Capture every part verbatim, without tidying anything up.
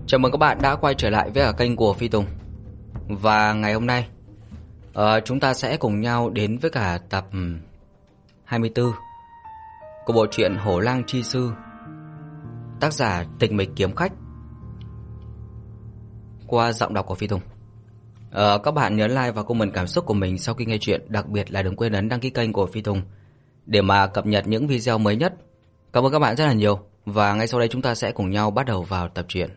Chào mừng các bạn đã quay trở lại với ở kênh của Phi Tùng. Và ngày hôm nay uh, chúng ta sẽ cùng nhau đến với cả tập hai mươi tư của bộ truyện Hổ Lang Chi Sư, tác giả Tịch Mịch Kiếm Khách, qua giọng đọc của Phi Tùng. uh, Các bạn nhớ like và comment cảm xúc của mình sau khi nghe chuyện. Đặc biệt là đừng quên ấn đăng ký kênh của Phi Tùng để mà cập nhật những video mới nhất. Cảm ơn các bạn rất là nhiều. Và ngay sau đây chúng ta sẽ cùng nhau bắt đầu vào tập truyện.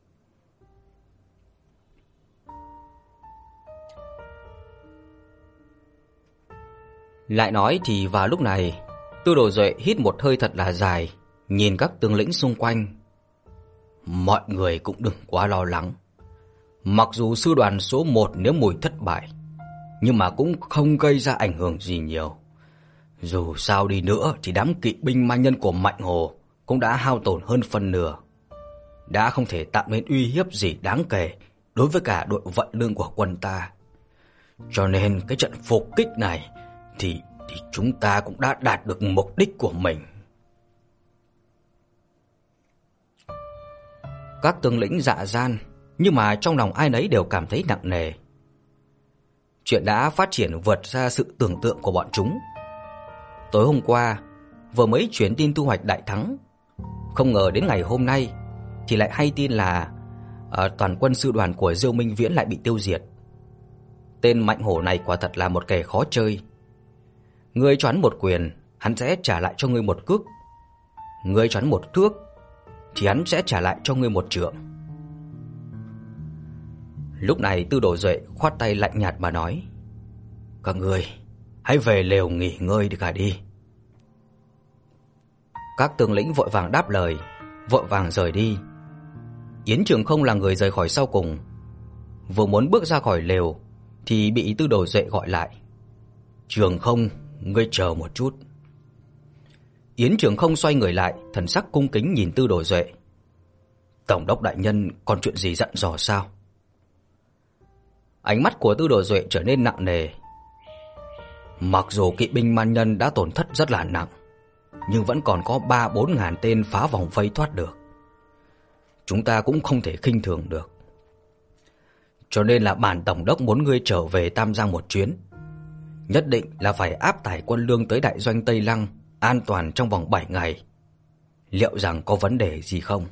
Lại nói thì vào lúc này, Tư Đồ Duệ hít một hơi thật là dài, nhìn các tướng lĩnh xung quanh. Mọi người cũng đừng quá lo lắng. Mặc dù sư đoàn số một nếu mùi thất bại, nhưng mà cũng không gây ra ảnh hưởng gì nhiều. Dù sao đi nữa thì đám kỵ binh ma nhân của Mạnh Hồ cũng đã hao tổn hơn phân nửa, đã không thể tạo nên uy hiếp gì đáng kể đối với cả đội vận lương của quân ta. Cho nên cái trận phục kích này thì, thì chúng ta cũng đã đạt được mục đích của mình. Các tướng lĩnh dạ gian, nhưng mà trong lòng ai nấy đều cảm thấy nặng nề. Chuyện đã phát triển vượt ra sự tưởng tượng của bọn chúng. Tối hôm qua vừa mới truyền tin thu hoạch đại thắng, không ngờ đến ngày hôm nay thì lại hay tin là uh, toàn quân sư đoàn của Diêu Minh Viễn lại bị tiêu diệt. Tên Mạnh Hổ này quả thật là một kẻ khó chơi. Ngươi choán một quyền, hắn sẽ trả lại cho ngươi một cước. Ngươi choán một thước thì hắn sẽ trả lại cho ngươi một trượng. Lúc này Tư Đồ Duệ khoát tay lạnh nhạt mà nói: "Các ngươi hãy về lều nghỉ ngơi đi cả đi." Các tướng lĩnh vội vàng đáp lời, vội vàng rời đi. Yến Trường Không là người rời khỏi sau cùng. Vừa muốn bước ra khỏi lều thì bị Tư Đồ Duệ gọi lại: "Trường Không, ngươi chờ một chút." Yến Trường Không xoay người lại, thần sắc cung kính nhìn Tư Đồ Duệ: "Tổng đốc đại nhân còn chuyện gì dặn dò sao?" Ánh mắt của Tư Đồ Duệ trở nên nặng nề. Mặc dù kỵ binh man nhân đã tổn thất rất là nặng, nhưng vẫn còn có ba bốn ngàn tên phá vòng vây thoát được. Chúng ta cũng không thể khinh thường được. Cho nên là bản tổng đốc muốn ngươi trở về Tam Giang một chuyến. Nhất định là phải áp tải quân lương tới đại doanh Tây Lăng an toàn trong vòng bảy ngày. Liệu rằng có vấn đề gì không?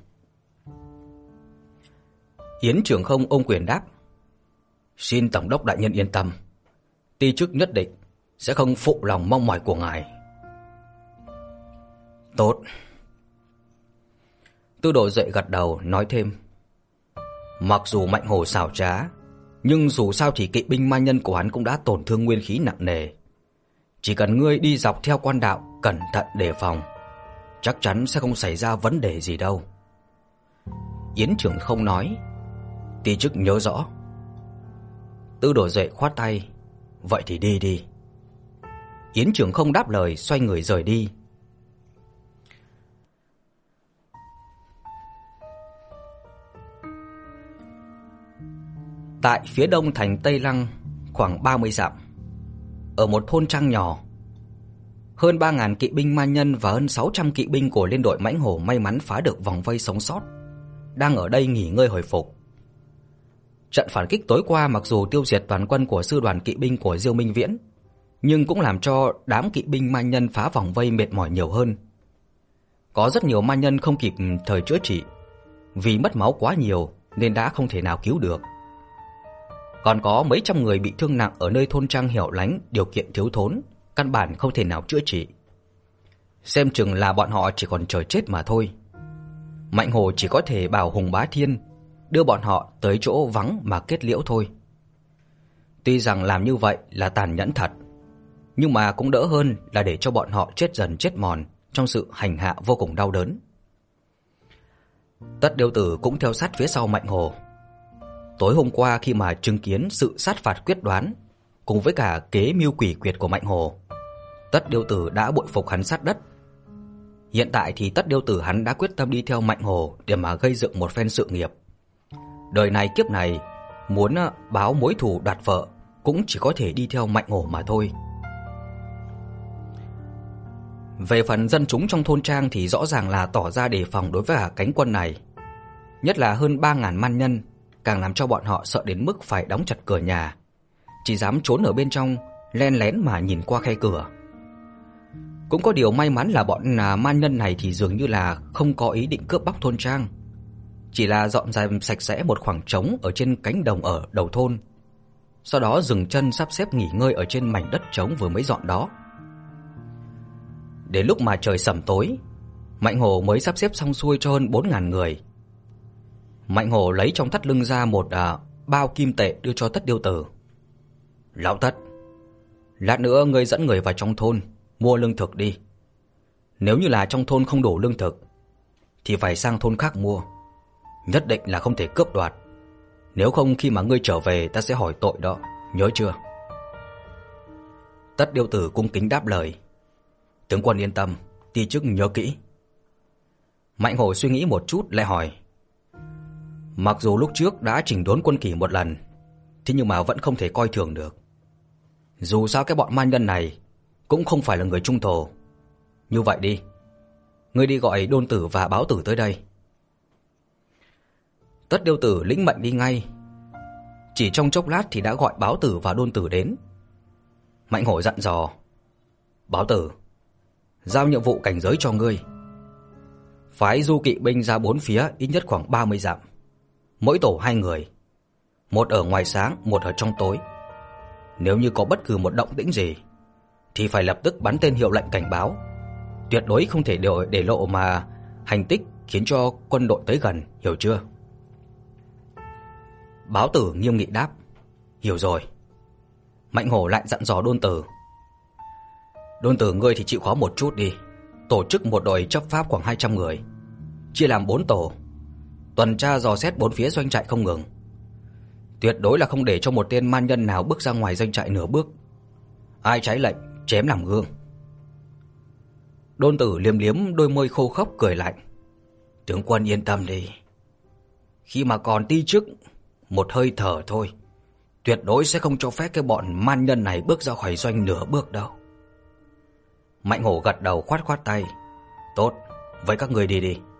Yến Trường Không ôm quyền đáp: "Xin tổng đốc đại nhân yên tâm, ti chức nhất định sẽ không phụ lòng mong mỏi của ngài." "Tốt." Tư Đồ Duệ gật đầu nói thêm: "Mặc dù Mạnh Hổ xảo trá, nhưng dù sao thì kỵ binh ma nhân của hắn cũng đã tổn thương nguyên khí nặng nề. Chỉ cần ngươi đi dọc theo quan đạo cẩn thận đề phòng, chắc chắn sẽ không xảy ra vấn đề gì đâu." Yến Trường Không nói: "Ti chức nhớ rõ." Tư Đồ Duệ khoát tay: "Vậy thì đi đi." Yến Trường Không đáp lời, xoay người rời đi. Tại phía đông thành Tây Lăng, khoảng ba mươi dặm, ở một thôn trang nhỏ, hơn ba ngàn kỵ binh ma nhân và hơn sáu trăm kỵ binh của liên đội Mãnh Hổ may mắn phá được vòng vây sống sót, đang ở đây nghỉ ngơi hồi phục. Trận phản kích tối qua mặc dù tiêu diệt toàn quân của sư đoàn kỵ binh của Diêu Minh Viễn, nhưng cũng làm cho đám kỵ binh ma nhân phá vòng vây mệt mỏi nhiều hơn. Có rất nhiều ma nhân không kịp thời chữa trị, vì mất máu quá nhiều nên đã không thể nào cứu được. Còn có mấy trăm người bị thương nặng ở nơi thôn trang hẻo lánh, điều kiện thiếu thốn, căn bản không thể nào chữa trị. Xem chừng là bọn họ chỉ còn chờ chết mà thôi. Mạnh Hồ chỉ có thể bảo Hùng Bá Thiên đưa bọn họ tới chỗ vắng mà kết liễu thôi. Tuy rằng làm như vậy là tàn nhẫn thật, nhưng mà cũng đỡ hơn là để cho bọn họ chết dần chết mòn trong sự hành hạ vô cùng đau đớn. Tất Điêu Tử cũng theo sát phía sau Mạnh Hồ. Tối hôm qua khi mà chứng kiến sự sát phạt quyết đoán cùng với cả kế mưu quỷ quyệt của Mạnh Hồ, Tất Điêu Tử đã bội phục hắn sát đất. Hiện tại thì Tất Điêu Tử hắn đã quyết tâm đi theo Mạnh Hồ để mà gây dựng một phen sự nghiệp. Đời này kiếp này muốn báo mối thù đoạt vợ cũng chỉ có thể đi theo Mạnh Hồ mà thôi. Về phần dân chúng trong thôn trang thì rõ ràng là tỏ ra đề phòng đối với cả cánh quân này. nhất là hơn ba ngàn man nhân, càng làm cho bọn họ sợ đến mức phải đóng chặt cửa nhà, chỉ dám trốn ở bên trong, len lén mà nhìn qua khe cửa. Cũng có điều may mắn là bọn man nhân này thì dường như là không có ý định cướp bóc thôn trang, chỉ là dọn dẹp sạch sẽ một khoảng trống ở trên cánh đồng ở đầu thôn, sau đó dừng chân sắp xếp nghỉ ngơi ở trên mảnh đất trống vừa mới dọn đó. Đến lúc mà trời sẩm tối, Mạnh Hổ mới sắp xếp xong xuôi cho hơn bốn ngàn người. Mạnh Hổ lấy trong thắt lưng ra một à, bao kim tệ đưa cho Tất Điêu Tử. Lão Tất, lát nữa ngươi dẫn người vào trong thôn mua lương thực đi. Nếu như là trong thôn không đủ lương thực thì phải sang thôn khác mua, nhất định là không thể cướp đoạt. Nếu không khi mà ngươi trở về ta sẽ hỏi tội đó, nhớ chưa? Tất Điêu Tử cung kính đáp lời. Tướng quân yên tâm, ti chức nhớ kỹ. Mạnh Hổ suy nghĩ một chút lại hỏi. Mặc dù lúc trước đã chỉnh đốn quân kỷ một lần, thế nhưng mà vẫn không thể coi thường được. Dù sao cái bọn man nhân này cũng không phải là người trung thổ. Như vậy đi, ngươi đi gọi Đôn Tử và Báo Tử tới đây. Tất Điêu Tử lĩnh mệnh đi ngay. Chỉ trong chốc lát thì đã gọi Báo Tử và Đôn Tử đến. Mạnh Hổ dặn dò. Báo Tử, giao nhiệm vụ cảnh giới cho ngươi. Phái du kỵ binh ra bốn phía ít nhất khoảng ba mươi dặm, mỗi tổ hai người, một ở ngoài sáng, một ở trong tối. Nếu như có bất cứ một động tĩnh gì thì phải lập tức bắn tên hiệu lệnh cảnh báo, tuyệt đối không thể để, để lộ mà hành tích khiến cho quân đội tới gần, hiểu chưa? Báo Tử nghiêm nghị đáp. Hiểu rồi. Mạnh Hổ lại dặn dò Đôn Tử. Đôn Tử ngươi thì chịu khó một chút đi, tổ chức một đội chấp pháp khoảng hai trăm người, chia làm bốn tổ, tuần tra dò xét bốn phía doanh trại không ngừng. Tuyệt đối là không để cho một tên man nhân nào bước ra ngoài doanh trại nửa bước. Ai trái lệnh chém làm gương. Đôn Tử liếm liếm đôi môi khô khốc cười lạnh. Tướng quân yên tâm đi, khi mà còn ti chức một hơi thở thôi, tuyệt đối sẽ không cho phép cái bọn man nhân này bước ra khỏi doanh nửa bước đâu. Mạnh Hổ gật đầu khoát khoát tay. Tốt, với các người đi đi.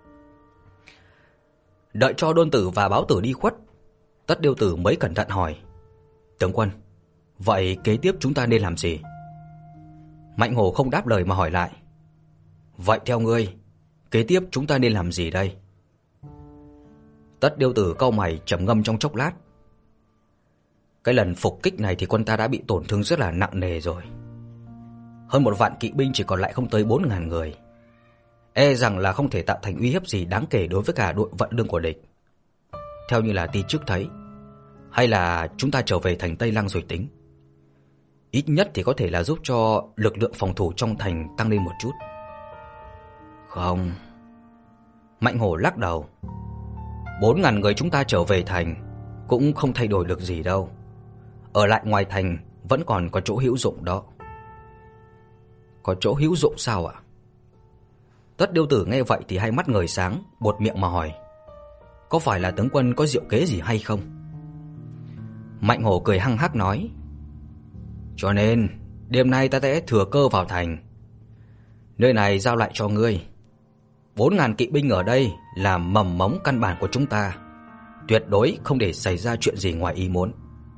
Đợi cho Đôn Tử và Báo Tử đi khuất, Tất Điêu Tử mới cẩn thận hỏi. Tướng quân, vậy kế tiếp chúng ta nên làm gì? Mạnh Hổ không đáp lời mà hỏi lại. Vậy theo ngươi, kế tiếp chúng ta nên làm gì đây? Tất Điêu Tử cau mày trầm ngâm trong chốc lát. Cái lần phục kích này thì quân ta đã bị tổn thương rất là nặng nề rồi. Hơn một vạn kỵ binh chỉ còn lại không tới bốn ngàn người. E rằng là không thể tạo thành uy hiếp gì đáng kể đối với cả đội vận lương của địch. Theo như là ti chức thấy, hay là chúng ta trở về thành Tây Lăng rồi tính. Ít nhất thì có thể là giúp cho lực lượng phòng thủ trong thành tăng lên một chút. Không. Mạnh Hổ lắc đầu. Bốn ngàn người chúng ta trở về thành cũng không thay đổi được gì đâu. Ở lại ngoài thành vẫn còn có chỗ hữu dụng đó. Có chỗ hữu dụng sao ạ? Tất Điêu Tử nghe vậy thì hai mắt ngời sáng, buột miệng mà hỏi. Có phải là tướng quân có diệu kế gì hay không? Mạnh Hổ cười hăng hắc nói. Cho nên đêm nay ta sẽ thừa cơ vào thành. Nơi này giao lại cho ngươi. Bốn ngàn kỵ binh ở đây là mầm mống căn bản của chúng ta, tuyệt đối không để xảy ra chuyện gì ngoài ý muốn.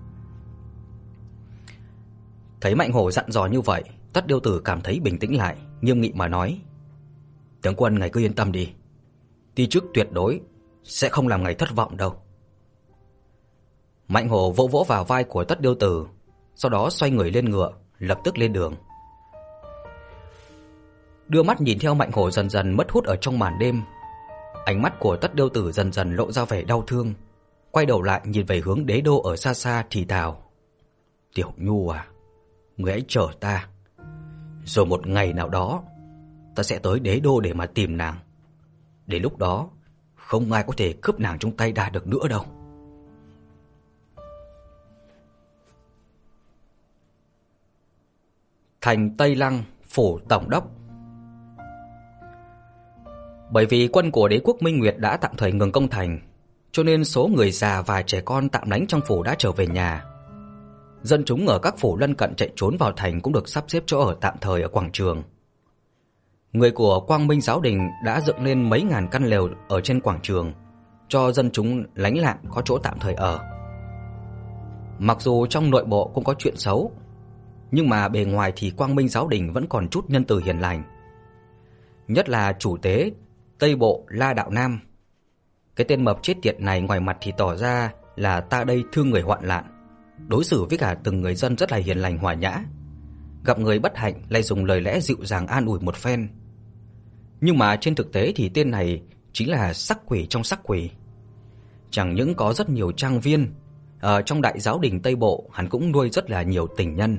Thấy Mạnh Hổ dặn dò như vậy, Tất Điêu Tử cảm thấy bình tĩnh lại, nghiêm nghị mà nói. Tướng quân ngài cứ yên tâm đi, ti chức tuyệt đối sẽ không làm ngài thất vọng đâu. Mạnh Hổ vỗ vỗ vào vai của Tất Điêu Tử, sau đó xoay người lên ngựa, lập tức lên đường. Đưa mắt nhìn theo Mạnh Hổ dần dần mất hút ở trong màn đêm, ánh mắt của Tất Điêu Tử dần dần lộ ra vẻ đau thương, quay đầu lại nhìn về hướng đế đô ở xa xa thì thào. Tiểu Nhu à, người hãy chờ ta, rồi một ngày nào đó ta sẽ tới đế đô để mà tìm nàng. Đến lúc đó không ai có thể cướp nàng trong tay ta được nữa đâu. Thành Tây Lăng, phủ tổng đốc. Bởi vì quân của đế quốc Minh Nguyệt đã tạm thời ngừng công thành, cho nên số người già và trẻ con tạm lánh trong phủ đã trở về nhà. Dân chúng ở các phủ lân cận chạy trốn vào thành cũng được sắp xếp chỗ ở tạm thời ở quảng trường. Người của Quang Minh giáo đình đã dựng lên mấy ngàn căn lều ở trên quảng trường, cho dân chúng lánh nạn có chỗ tạm thời ở. Mặc dù trong nội bộ cũng có chuyện xấu, nhưng mà bề ngoài thì Quang Minh giáo đình vẫn còn chút nhân từ hiền lành. Nhất là chủ tế Tây Bộ La Đạo Nam. Cái tên mập chết tiệt này ngoài mặt thì tỏ ra là ta đây thương người hoạn nạn, đối xử với cả từng người dân rất là hiền lành hòa nhã. Gặp người bất hạnh lại dùng lời lẽ dịu dàng an ủi một phen. Nhưng mà trên thực tế thì tên này chính là sắc quỷ trong sắc quỷ. Chẳng những có rất nhiều trang viên, ở trong đại giáo đình Tây Bộ hắn cũng nuôi rất là nhiều tình nhân.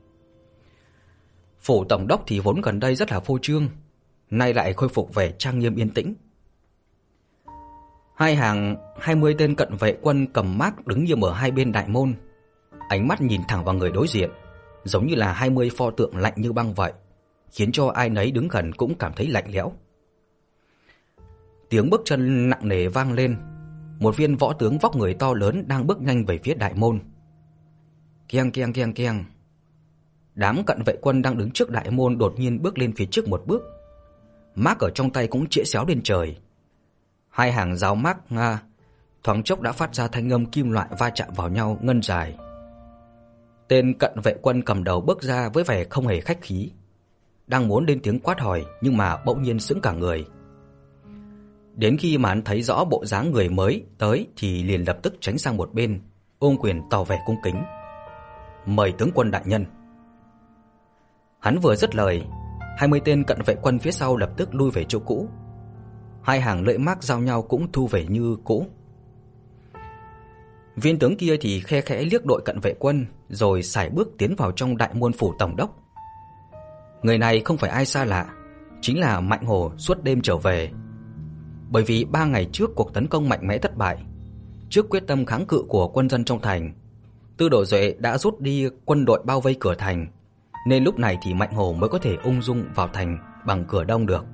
Phủ tổng đốc thì vốn gần đây rất là phô trương, nay lại khôi phục vẻ trang nghiêm yên tĩnh. Hai hàng hai mươi tên cận vệ quân cầm mác đứng nghiêm ở hai bên đại môn, ánh mắt nhìn thẳng vào người đối diện, giống như là hai mươi pho tượng lạnh như băng vậy, khiến cho ai nấy đứng gần cũng cảm thấy lạnh lẽo. Tiếng bước chân nặng nề vang lên, một viên võ tướng vóc người to lớn đang bước nhanh về phía đại môn. Keng keng keng keng. Đám cận vệ quân đang đứng trước đại môn đột nhiên bước lên phía trước một bước. Mác ở trong tay cũng chĩa xéo lên trời. Hai hàng giáo mác Nga thoáng chốc đã phát ra thanh âm kim loại va chạm vào nhau ngân dài. Tên cận vệ quân cầm đầu bước ra với vẻ không hề khách khí, đang muốn lên tiếng quát hỏi nhưng mà bỗng nhiên sững cả người. Đến khi mà hắn thấy rõ bộ dáng người mới tới thì liền lập tức tránh sang một bên, ôm quyền tỏ vẻ cung kính. Mời tướng quân đại nhân. Hắn vừa dứt lời, hai mươi tên cận vệ quân phía sau lập tức lui về chỗ cũ. Hai hàng lưỡi mác giao nhau cũng thu về như cũ. Viên tướng kia thì khe khẽ liếc đội cận vệ quân rồi sải bước tiến vào trong đại môn phủ tổng đốc. Người này không phải ai xa lạ, chính là Mạnh Hổ suốt đêm trở về. Bởi vì ba ngày trước cuộc tấn công mạnh mẽ thất bại, trước quyết tâm kháng cự của quân dân trong thành, Tư Đồ Duệ đã rút đi quân đội bao vây cửa thành, nên lúc này thì Mạnh Hổ mới có thể ung dung vào thành bằng cửa đông được.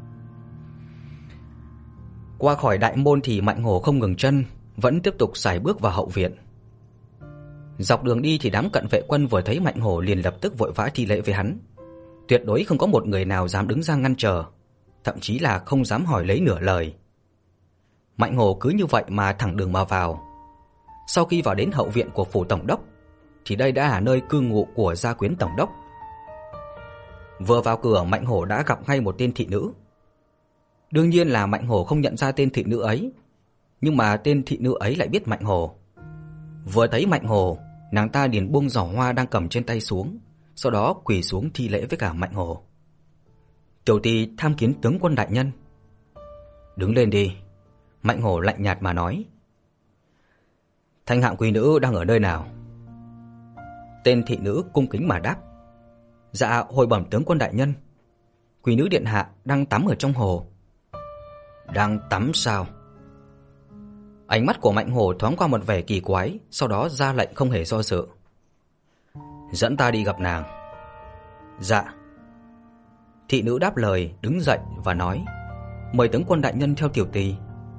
Qua khỏi đại môn thì Mạnh Hổ không ngừng chân, vẫn tiếp tục sải bước vào hậu viện. Dọc đường đi thì đám cận vệ quân vừa thấy Mạnh Hổ liền lập tức vội vã thi lễ với hắn. Tuyệt đối không có một người nào dám đứng ra ngăn trở, thậm chí là không dám hỏi lấy nửa lời. Mạnh Hổ cứ như vậy mà thẳng đường mà vào. Sau khi vào đến hậu viện của phủ tổng đốc thì đây đã là nơi cư ngụ của gia quyến tổng đốc. Vừa vào cửa, Mạnh Hổ đã gặp ngay một tên thị nữ. Đương nhiên là Mạnh Hổ không nhận ra tên thị nữ ấy, nhưng mà tên thị nữ ấy lại biết Mạnh Hổ. Vừa thấy Mạnh Hổ, nàng ta liền buông giỏ hoa đang cầm trên tay xuống, sau đó quỳ xuống thi lễ với cả Mạnh Hổ. Tiểu tỳ tham kiến tướng quân đại nhân. Đứng lên đi. Mạnh Hổ lạnh nhạt mà nói. Thanh hạng quý nữ đang ở nơi nào? Tên thị nữ cung kính mà đáp. Dạ hồi bẩm tướng quân đại nhân, quý nữ điện hạ đang tắm ở trong hồ. Đang tắm sao? Ánh mắt của Mạnh Hổ thoáng qua một vẻ kỳ quái, sau đó ra lệnh không hề do dự. Dẫn ta đi gặp nàng. Dạ. Thị nữ đáp lời, đứng dậy và nói. Mời tướng quân đại nhân theo tiểu tỳ.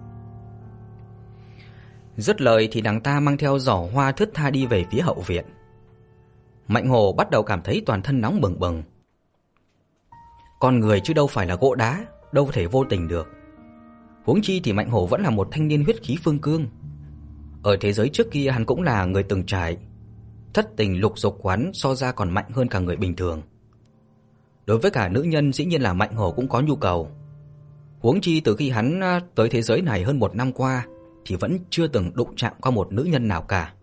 Dứt lời thì nàng ta mang theo giỏ hoa thướt tha đi về phía hậu viện. Mạnh Hổ bắt đầu cảm thấy toàn thân nóng bừng bừng. Con người chứ đâu phải là gỗ đá, đâu thể vô tình được. Huống chi thì Mạnh Hổ vẫn là một thanh niên huyết khí phương cương. Ở thế giới trước kia hắn cũng là người từng trải, thất tình lục dục quán so ra còn mạnh hơn cả người bình thường. Đối với cả nữ nhân dĩ nhiên là Mạnh Hổ cũng có nhu cầu. Huống chi từ khi hắn tới thế giới này hơn một năm qua thì vẫn chưa từng đụng chạm qua một nữ nhân nào cả.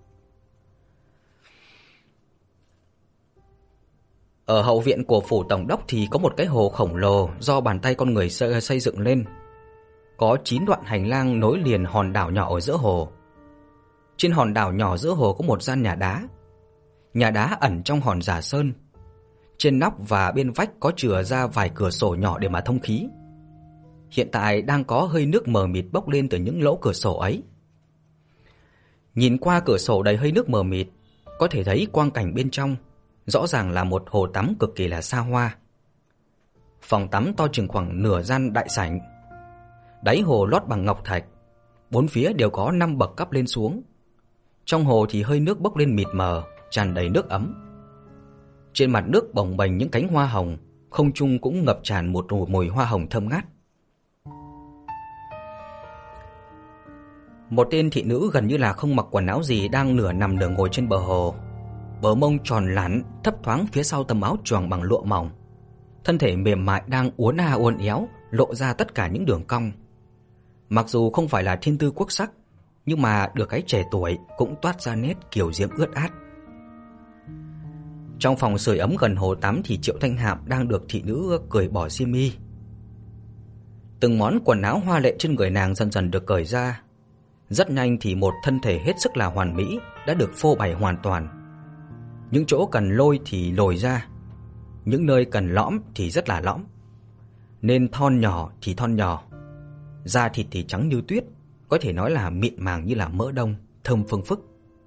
Ở hậu viện của phủ tổng đốc thì có một cái hồ khổng lồ do bàn tay con người xây dựng lên. Có chín đoạn hành lang nối liền hòn đảo nhỏ ở giữa hồ. Trên hòn đảo nhỏ giữa hồ có một gian nhà đá. Nhà đá ẩn trong hòn giả sơn. Trên nóc và bên vách có chừa ra vài cửa sổ nhỏ để mà thông khí. Hiện tại đang có hơi nước mờ mịt bốc lên từ những lỗ cửa sổ ấy. Nhìn qua cửa sổ đầy hơi nước mờ mịt, có thể thấy quang cảnh bên trong rõ ràng là một hồ tắm cực kỳ là xa hoa. Phòng tắm to chừng khoảng nửa gian đại sảnh. Đáy hồ lót bằng ngọc thạch, bốn phía đều có năm bậc cấp lên xuống. Trong hồ thì hơi nước bốc lên mịt mờ, tràn đầy nước ấm. Trên mặt nước bồng bềnh những cánh hoa hồng, không trung cũng ngập tràn một mùi hoa hồng thơm ngát. Một tên thị nữ gần như là không mặc quần áo gì đang nửa nằm nửa ngồi trên bờ hồ. Bờ mông tròn lắn thấp thoáng phía sau tấm áo choàng bằng lụa mỏng. Thân thể mềm mại đang uốn a uốn éo, lộ ra tất cả những đường cong. Mặc dù không phải là thiên tư quốc sắc, nhưng mà được cái trẻ tuổi cũng toát ra nét kiều diễm ướt át. Trong phòng sưởi ấm gần hồ tắm thì Triệu Thanh Hạm đang được thị nữ cởi bỏ xiêm y. Từng món quần áo hoa lệ trên người nàng dần dần được cởi ra. Rất nhanh thì một thân thể hết sức là hoàn mỹ đã được phô bày hoàn toàn. Những chỗ cần lôi thì lồi ra, những nơi cần lõm thì rất là lõm. Nên thon nhỏ thì thon nhỏ, da thịt thì trắng như tuyết, có thể nói là mịn màng như là mỡ đông, thơm phưng phức.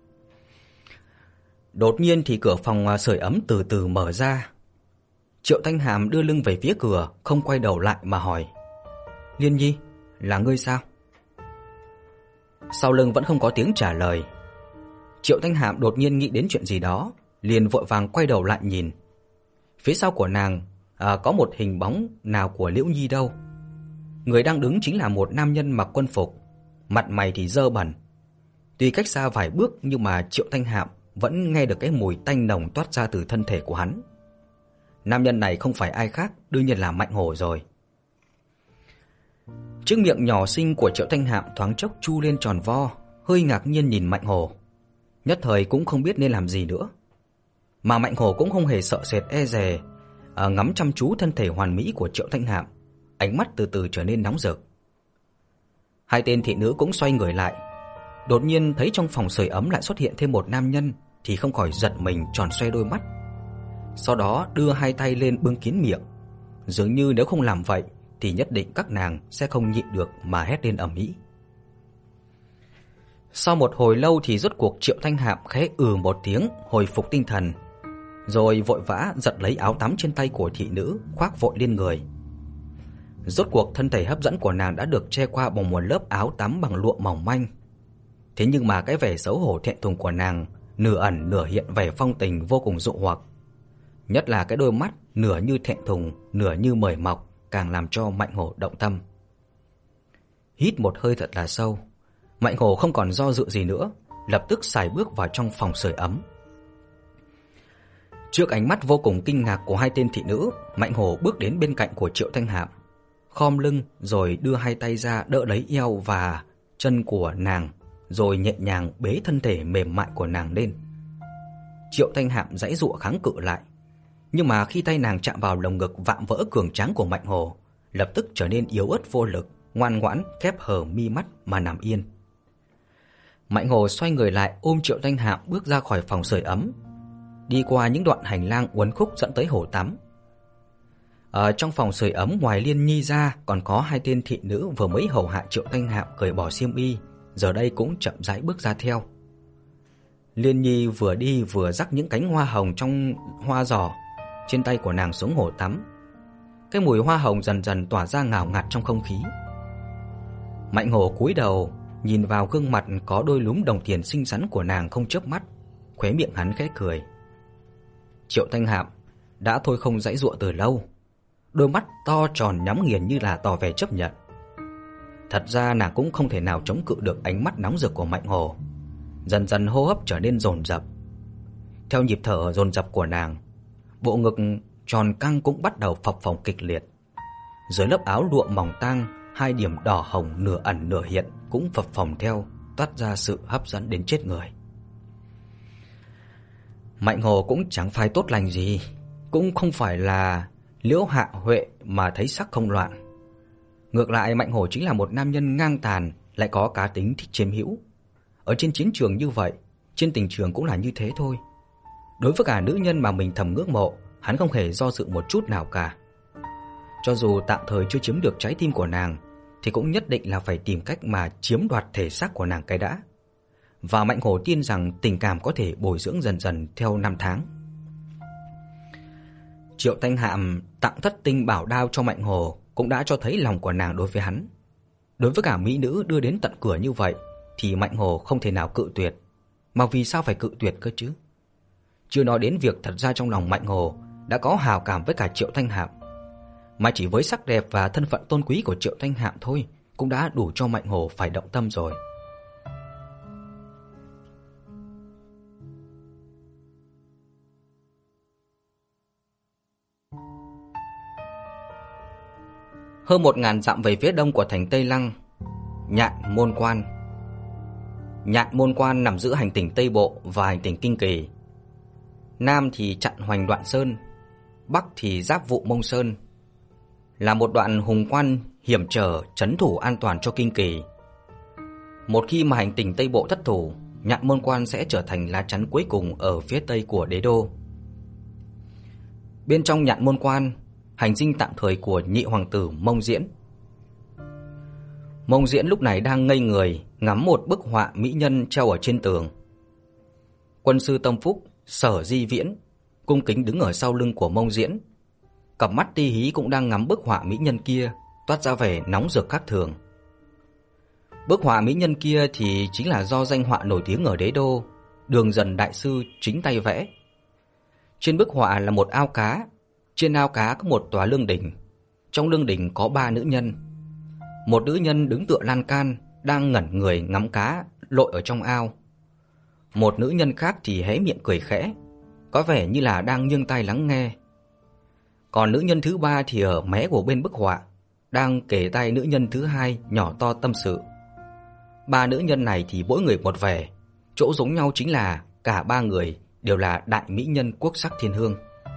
Đột nhiên thì cửa phòng sưởi ấm từ từ mở ra. Triệu Thanh Hàm đưa lưng về phía cửa, không quay đầu lại mà hỏi: "Liên Nhi, là ngươi sao?" Sau lưng vẫn không có tiếng trả lời. Triệu Thanh Hàm đột nhiên nghĩ đến chuyện gì đó, liền vội vàng quay đầu lại nhìn. Phía sau của nàng à, có một hình bóng nào của Liễu Nhi đâu. Người đang đứng chính là một nam nhân mặc quân phục, mặt mày thì dơ bẩn. Tuy cách xa vài bước nhưng mà Triệu Thanh Hạm vẫn nghe được cái mùi tanh nồng toát ra từ thân thể của hắn. Nam nhân này không phải ai khác, đương nhiên là Mạnh Hổ rồi. Chiếc miệng nhỏ xinh của Triệu Thanh Hạm thoáng chốc chu lên tròn vo, hơi ngạc nhiên nhìn Mạnh Hổ. Nhất thời cũng không biết nên làm gì nữa. Mà Mạnh Hổ cũng không hề sợ sệt e dè, à, ngắm chăm chú thân thể hoàn mỹ của Triệu Thanh Hạm, ánh mắt từ từ trở nên nóng rực. Hai tên thị nữ cũng xoay người lại. Đột nhiên thấy trong phòng sưởi ấm lại xuất hiện thêm một nam nhân thì không khỏi giật mình tròn xoay đôi mắt. Sau đó đưa hai tay lên bưng kín miệng, dường như nếu không làm vậy thì nhất định các nàng sẽ không nhịn được mà hét lên ầm ĩ. Sau một hồi lâu thì rốt cuộc Triệu Thanh Hạm khẽ ừ một tiếng, hồi phục tinh thần, rồi vội vã giật lấy áo tắm trên tay của thị nữ khoác vội lên người. Rốt cuộc thân thể hấp dẫn của nàng đã được che qua bằng một lớp áo tắm bằng lụa mỏng manh. Thế nhưng mà cái vẻ xấu hổ thẹn thùng của nàng nửa ẩn nửa hiện vẻ phong tình vô cùng dụ hoặc. Nhất là cái đôi mắt nửa như thẹn thùng, nửa như mời mọc càng làm cho Mạnh Hổ động tâm. Hít một hơi thật là sâu, Mạnh Hổ không còn do dự gì nữa, lập tức sải bước vào trong phòng sưởi ấm. Trước ánh mắt vô cùng kinh ngạc của hai tên thị nữ, Mạnh Hổ bước đến bên cạnh của Triệu Thanh Hạm, khom lưng rồi đưa hai tay ra đỡ lấy eo và chân của nàng, rồi nhẹ nhàng bế thân thể mềm mại của nàng lên. Triệu Thanh Hạm giãy giụa kháng cự lại, nhưng mà khi tay nàng chạm vào lồng ngực vạm vỡ cường tráng của Mạnh Hổ, lập tức trở nên yếu ớt vô lực, ngoan ngoãn khép hờ mi mắt mà nằm yên. Mạnh Hổ xoay người lại ôm Triệu Thanh Hạm bước ra khỏi phòng sưởi ấm, đi qua những đoạn hành lang uốn khúc dẫn tới hồ tắm. Ở trong phòng sưởi ấm ngoài Liên Nhi ra còn có hai tên thị nữ vừa mới hầu hạ Triệu Thanh Hạm cởi bỏ xiêm y, giờ đây cũng chậm rãi bước ra theo. Liên Nhi vừa đi vừa rắc những cánh hoa hồng trong hoa giỏ trên tay của nàng xuống hồ tắm. Cái mùi hoa hồng dần dần tỏa ra ngào ngạt trong không khí. Mạnh Hổ cúi đầu nhìn vào gương mặt có đôi lúm đồng tiền xinh xắn của nàng không chớp mắt, khóe miệng hắn khẽ cười. Triệu Thanh Hạm đã thôi không giãy giụa từ lâu, đôi mắt to tròn nhắm nghiền như là tỏ vẻ chấp nhận. Thật ra nàng cũng không thể nào chống cự được ánh mắt nóng rực của Mạnh Hổ. Dần dần hô hấp trở nên dồn dập. Theo nhịp thở dồn dập của nàng, bộ ngực tròn căng cũng bắt đầu phập phồng kịch liệt. Dưới lớp áo lụa mỏng tang, hai điểm đỏ hồng nửa ẩn nửa hiện cũng phập phồng theo, toát ra sự hấp dẫn đến chết người. Mạnh Hổ cũng chẳng phải tốt lành gì, cũng không phải là Liễu Hạ Huệ mà thấy sắc không loạn. Ngược lại, Mạnh Hổ chính là một nam nhân ngang tàn, lại có cá tính thích chiếm hữu. Ở trên chiến trường như vậy, trên tình trường cũng là như thế thôi. Đối với cả nữ nhân mà mình thầm ngưỡng mộ, hắn không hề do dự một chút nào cả. Cho dù tạm thời chưa chiếm được trái tim của nàng, thì cũng nhất định là phải tìm cách mà chiếm đoạt thể xác của nàng cái đã. Và Mạnh Hổ tin rằng tình cảm có thể bồi dưỡng dần dần theo năm tháng. Triệu Thanh Hạm tặng thất tinh bảo đao cho Mạnh Hổ cũng đã cho thấy lòng của nàng đối với hắn. Đối với cả mỹ nữ đưa đến tận cửa như vậy thì Mạnh Hổ không thể nào cự tuyệt. Mà vì sao phải cự tuyệt cơ chứ? Chưa nói đến việc thật ra trong lòng Mạnh Hổ đã có hào cảm với cả Triệu Thanh Hạm, mà chỉ với sắc đẹp và thân phận tôn quý của Triệu Thanh Hạm thôi cũng đã đủ cho Mạnh Hổ phải động tâm rồi. Hơn một ngàn dặm về phía đông của thành Tây Lăng, Nhạn Môn Quan. Nhạn Môn Quan nằm giữa hành tỉnh Tây Bộ và hành tỉnh Kinh Kỳ. Nam thì chặn Hoành Đoạn Sơn, bắc thì giáp Vụ Mông Sơn, là một đoạn hùng quan hiểm trở trấn thủ an toàn cho Kinh Kỳ. Một khi mà hành tỉnh Tây Bộ thất thủ, Nhạn Môn Quan sẽ trở thành lá chắn cuối cùng ở phía tây của đế đô. Bên trong Nhạn Môn Quan, hành dinh tạm thời của nhị hoàng tử Mông Diễn. Mông Diễn lúc này đang ngây người ngắm một bức họa mỹ nhân treo ở trên tường. Quân sư Tâm Phúc, Sở Di Viễn cung kính đứng ở sau lưng của Mông Diễn. Cặp mắt ti hí cũng đang ngắm bức họa mỹ nhân kia, toát ra vẻ nóng rực khác thường. Bức họa mỹ nhân kia thì chính là do danh họa nổi tiếng ở đế đô, Đường Dần đại sư chính tay vẽ. Trên bức họa là một ao cá, trên ao cá có một tòa lương đình. Trong lương đình có ba nữ nhân. Một nữ nhân đứng tựa lan can, đang ngẩn người ngắm cá lội ở trong ao. Một nữ nhân khác thì hé miệng cười khẽ, có vẻ như là đang nghiêng tai lắng nghe. Còn nữ nhân thứ ba thì ở mé của bên bức họa, đang kề tai nữ nhân thứ hai nhỏ to tâm sự. Ba nữ nhân này thì mỗi người một vẻ, chỗ giống nhau chính là cả ba người đều là đại mỹ nhân quốc sắc thiên hương.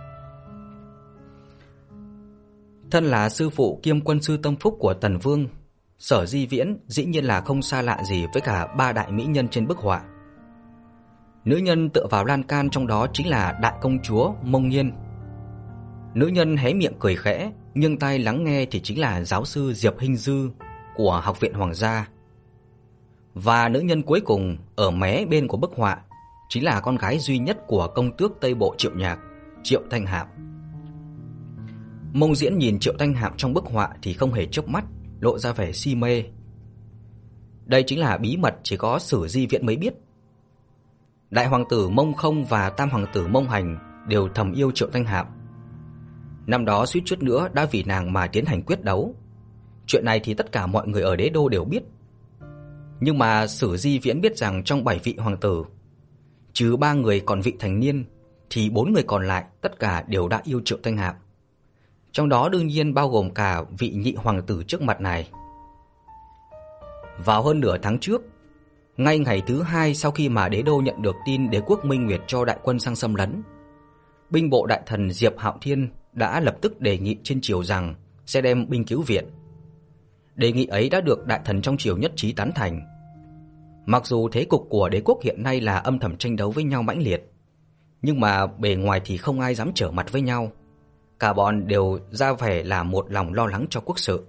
Thân là sư phụ kiêm quân sư Tâm Phúc của Tần Vương, Sở Di Viễn dĩ nhiên là không xa lạ gì với cả ba đại mỹ nhân trên bức họa. Nữ nhân tựa vào lan can trong đó chính là đại công chúa Mông Nhiên. Nữ nhân hé miệng cười khẽ, nghiêng tai lắng nghe thì chính là giáo sư Diệp Hinh Dư của Học viện Hoàng gia. Và nữ nhân cuối cùng ở mé bên của bức họa chính là con gái duy nhất của công tước Tây Bộ Triệu Nhạc, Triệu Thanh Hạm. Mông Diễn nhìn Triệu Thanh Hạm trong bức họa thì không hề chớp mắt, lộ ra vẻ si mê. Đây chính là bí mật chỉ có Sử Di Viễn mới biết. Đại hoàng tử Mông Không và tam hoàng tử Mông Hành đều thầm yêu Triệu Thanh Hạm. Năm đó suýt chút nữa đã vì nàng mà tiến hành quyết đấu. Chuyện này thì tất cả mọi người ở đế đô đều biết. Nhưng mà Sử Di Viễn biết rằng trong bảy vị hoàng tử, trừ ba người còn vị thành niên, thì bốn người còn lại tất cả đều đã yêu Triệu Thanh Hạm. Trong đó đương nhiên bao gồm cả vị nhị hoàng tử trước mặt này. Vào hơn nửa tháng trước, ngay ngày thứ hai sau khi mà đế đô nhận được tin đế quốc Minh Nguyệt cho đại quân sang xâm lấn, binh bộ đại thần Diệp Hạo Thiên đã lập tức đề nghị trên triều rằng sẽ đem binh cứu viện. Đề nghị ấy đã được đại thần trong triều nhất trí tán thành. Mặc dù thế cục của đế quốc hiện nay là âm thầm tranh đấu với nhau mãnh liệt, nhưng mà bề ngoài thì không ai dám trở mặt với nhau. Cả bọn đều ra vẻ là một lòng lo lắng cho quốc sự.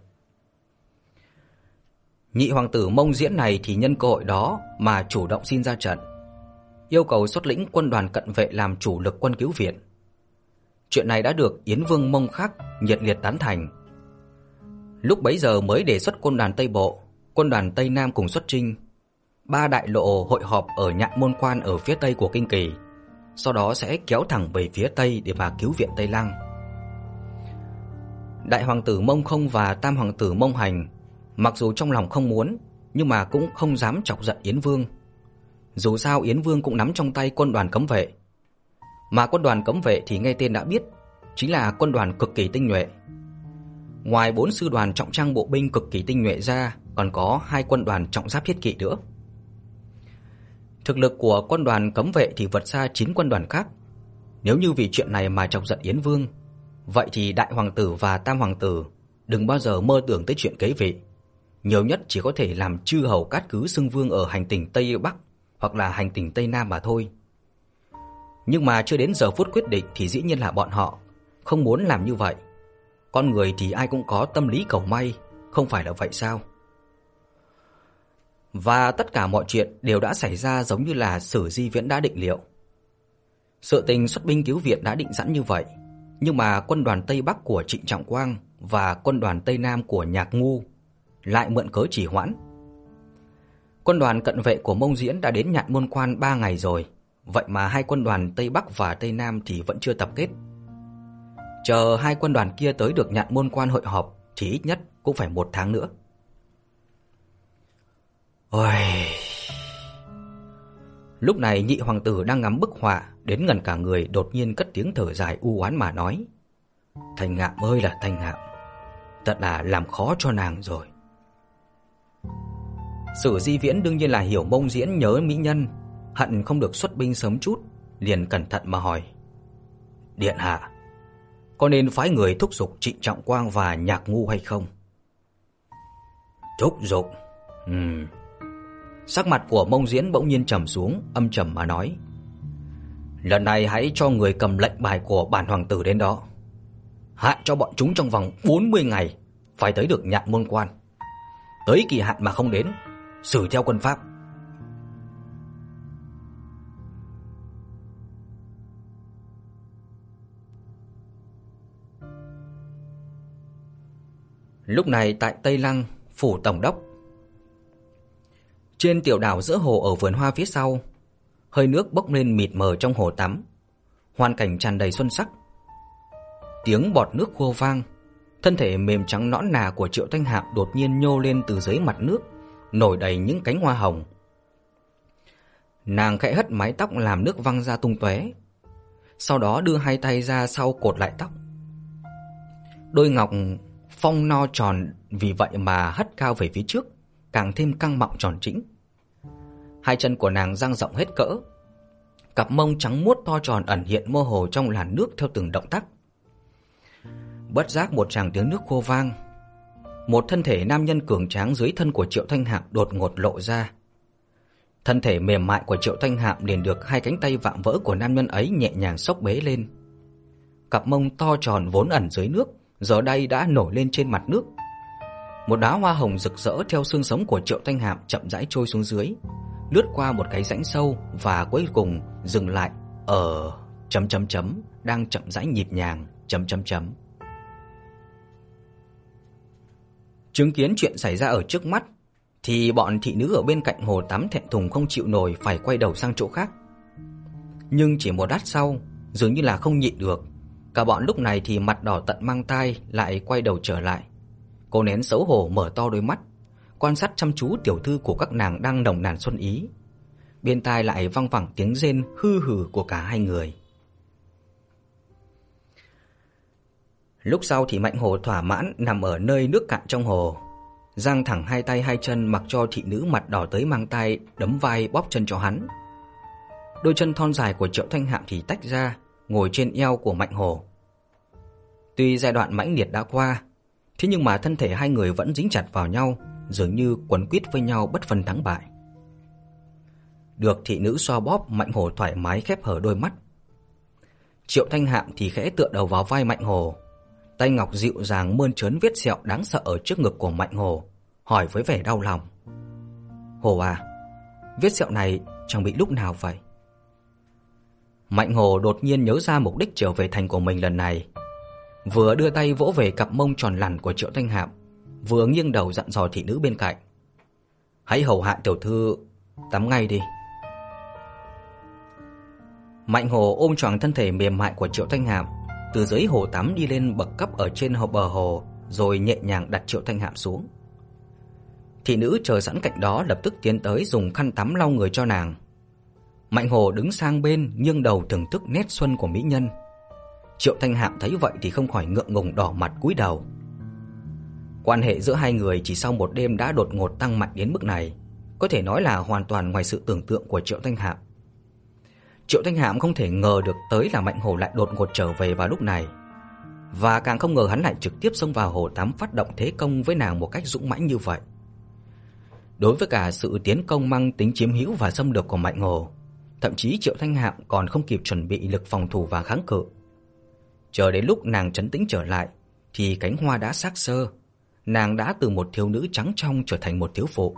Nhị hoàng tử Mông Diễn này thì nhân cơ hội đó mà chủ động xin ra trận, yêu cầu xuất lĩnh quân đoàn cận vệ làm chủ lực quân cứu viện. Chuyện này đã được Yến Vương Mông Khắc nhiệt liệt tán thành. Lúc bấy giờ mới đề xuất quân đoàn Tây Bộ, quân đoàn Tây Nam cùng xuất chinh. Ba đại lộ hội họp ở Nhạn Môn Quan ở phía tây của Kinh Kỳ, sau đó sẽ kéo thẳng về phía tây để mà cứu viện Tây Lăng. Đại hoàng tử Mông Không và tam hoàng tử Mông Hành mặc dù trong lòng không muốn, nhưng mà cũng không dám chọc giận Yến Vương. Dù sao Yến Vương cũng nắm trong tay quân đoàn cấm vệ. Mà quân đoàn cấm vệ thì nghe tên đã biết, chính là quân đoàn cực kỳ tinh nhuệ. Ngoài bốn sư đoàn trọng trang bộ binh cực kỳ tinh nhuệ ra, còn có hai quân đoàn trọng giáp thiết kỵ nữa. Thực lực của quân đoàn cấm vệ thì vượt xa chín quân đoàn khác. Nếu như vì chuyện này mà chọc giận Yến Vương, vậy thì đại hoàng tử và tam hoàng tử đừng bao giờ mơ tưởng tới chuyện kế vị. Nhiều nhất chỉ có thể làm chư hầu cát cứ xưng vương ở hành tinh Tây Bắc hoặc là hành tinh Tây Nam mà thôi. Nhưng mà chưa đến giờ phút quyết định thì dĩ nhiên là bọn họ không muốn làm như vậy. Con người thì ai cũng có tâm lý cầu may, không phải là vậy sao? Và tất cả mọi chuyện đều đã xảy ra giống như là Sử Di Viễn đã định liệu. Sự tình xuất binh cứu viện đã định sẵn như vậy, nhưng mà quân đoàn Tây Bắc của Trịnh Trọng Quang và quân đoàn Tây Nam của Nhạc Ngu lại mượn cớ trì hoãn. Quân đoàn cận vệ của Mông Diễn đã đến Nhạn Môn Quan ba ngày rồi, vậy mà hai quân đoàn Tây Bắc và Tây Nam thì vẫn chưa tập kết. Chờ hai quân đoàn kia tới được Nhạn Môn Quan hội họp thì ít nhất cũng phải một tháng nữa. Ôi... Lúc này nhị hoàng tử đang ngắm bức họa đến ngần cả người, đột nhiên cất tiếng thở dài u oán mà nói: Thanh Ngạm ơi là Thanh Ngạm, thật là làm khó cho nàng rồi. Sử Di Viễn đương nhiên là hiểu Mông Diễn nhớ mỹ nhân, hận không được xuất binh sớm chút, liền cẩn thận mà hỏi: Điện hạ, có nên phái người thúc giục Trịnh Trọng Quang và Nhạc Ngu hay không? Thúc giục? Ừm. Sắc mặt của Mông Diễn bỗng nhiên trầm xuống, âm trầm mà nói: Lần này hãy cho người cầm lệnh bài của bản hoàng tử đến đó, hạn cho bọn chúng trong vòng bốn mươi ngày phải tới được Nhạn Môn Quan. Tới kỳ hạn mà không đến, xử theo quân pháp. Lúc này tại Tây Lăng, phủ tổng đốc. Trên tiểu đảo giữa hồ ở vườn hoa phía sau, hơi nước bốc lên mịt mờ trong hồ tắm, hoàn cảnh tràn đầy xuân sắc. Tiếng bọt nước khô vang, thân thể mềm trắng nõn nà của Triệu Thanh Hạm đột nhiên nhô lên từ dưới mặt nước, nổi đầy những cánh hoa hồng. Nàng khẽ hất mái tóc làm nước văng ra tung tóe, sau đó đưa hai tay ra sau cột lại tóc. Đôi ngọc phong no tròn vì vậy mà hất cao về phía trước, càng thêm căng mọng tròn trĩnh. Hai chân của nàng dang rộng hết cỡ, cặp mông trắng muốt to tròn ẩn hiện mơ hồ trong làn nước theo từng động tác. Bất giác một tràng tiếng nước khô vang, một thân thể nam nhân cường tráng dưới thân của Triệu Thanh Hạm đột ngột lộ ra. Thân thể mềm mại của Triệu Thanh Hạm liền được hai cánh tay vạm vỡ của nam nhân ấy nhẹ nhàng xốc bế lên. Cặp mông to tròn vốn ẩn dưới nước giờ đây đã nổi lên trên mặt nước. Một đóa hoa hồng rực rỡ theo xương sống của Triệu Thanh Hạm chậm rãi trôi xuống dưới, lướt qua một cái rãnh sâu và cuối cùng dừng lại ở chấm chấm chấm đang chậm rãi nhịp nhàng chấm chấm chấm. Chứng kiến chuyện xảy ra ở trước mắt thì bọn thị nữ ở bên cạnh hồ tắm thẹn thùng không chịu nổi phải quay đầu sang chỗ khác. Nhưng chỉ một lát sau, dường như là không nhịn được, cả bọn lúc này thì mặt đỏ tận mang tai lại quay đầu trở lại. Cô nén xấu hổ mở to đôi mắt, quan sát chăm chú tiểu thư của các nàng đang nồng nàn xuân ý. Bên tai lại văng vẳng tiếng rên hư hừ của cả hai người. Lúc sau thì Mạnh Hồ thỏa mãn nằm ở nơi nước cạn trong hồ, giang thẳng hai tay hai chân mặc cho thị nữ mặt đỏ tới mang tai đấm vai bóp chân cho hắn. Đôi chân thon dài của Triệu Thanh Hạm thì tách ra, ngồi trên eo của Mạnh Hồ. Tuy giai đoạn mãnh liệt đã qua, thế nhưng mà thân thể hai người vẫn dính chặt vào nhau, dường như quấn quýt với nhau bất phân thắng bại. Được thị nữ xoa bóp, Mạnh Hồ thoải mái khép hờ đôi mắt. Triệu Thanh Hạm thì khẽ tựa đầu vào vai Mạnh Hồ, tay ngọc dịu dàng mơn trớn vết sẹo đáng sợ ở trước ngực của Mạnh Hồ, hỏi với vẻ đau lòng: Hồ à, vết sẹo này chẳng bị lúc nào vậy? Mạnh Hồ đột nhiên nhớ ra mục đích trở về thành của mình lần này, vừa đưa tay vỗ về cặp mông tròn lẳn của Triệu Thanh Hạm, vừa nghiêng đầu dặn dò thị nữ bên cạnh: Hãy hầu hạ tiểu thư tắm ngay đi. Mạnh Hồ ôm choàng thân thể mềm mại của Triệu Thanh Hạm, từ dưới hồ tắm đi lên bậc cấp ở trên bờ hồ, rồi nhẹ nhàng đặt Triệu Thanh Hạm xuống. Thị nữ chờ sẵn cạnh đó lập tức tiến tới dùng khăn tắm lau người cho nàng. Mạnh Hồ đứng sang bên nghiêng đầu thưởng thức nét xuân của mỹ nhân. Triệu Thanh Hạm thấy vậy thì không khỏi ngượng ngùng đỏ mặt cúi đầu. Quan hệ giữa hai người chỉ sau một đêm đã đột ngột tăng mạnh đến mức này, có thể nói là hoàn toàn ngoài sự tưởng tượng của Triệu Thanh Hạm. Triệu Thanh Hạm không thể ngờ được tới là Mạnh Hồ lại đột ngột trở về vào lúc này, và càng không ngờ hắn lại trực tiếp xông vào hồ tắm phát động thế công với nàng một cách dũng mãnh như vậy. Đối với cả sự tiến công mang tính chiếm hữu và xâm lược của Mạnh Hồ, thậm chí Triệu Thanh Hạm còn không kịp chuẩn bị lực phòng thủ và kháng cự. Chờ đến lúc nàng trấn tĩnh trở lại thì cánh hoa đã xác xơ, nàng đã từ một thiếu nữ trắng trong trở thành một thiếu phụ.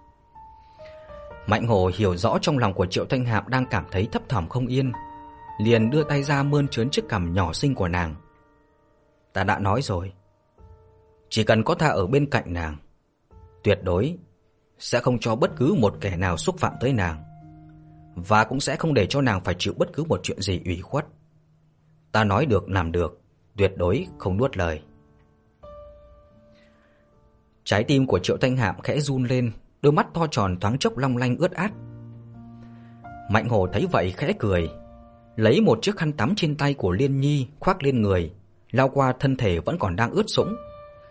Mạnh Hồ hiểu rõ trong lòng của Triệu Thanh Hạm đang cảm thấy thấp thỏm không yên, liền đưa tay ra mơn trớn chiếc cằm nhỏ xinh của nàng. Ta đã nói rồi, chỉ cần có ta ở bên cạnh nàng, tuyệt đối sẽ không cho bất cứ một kẻ nào xúc phạm tới nàng, và cũng sẽ không để cho nàng phải chịu bất cứ một chuyện gì ủy khuất. Ta nói được làm được, tuyệt đối không nuốt lời. Trái tim của Triệu Thanh Hạm khẽ run lên, đôi mắt to tròn thoáng chốc long lanh ướt át. Mạnh Hồ thấy vậy khẽ cười, lấy một chiếc khăn tắm trên tay của Liên Nhi khoác lên người, lau qua thân thể vẫn còn đang ướt sũng,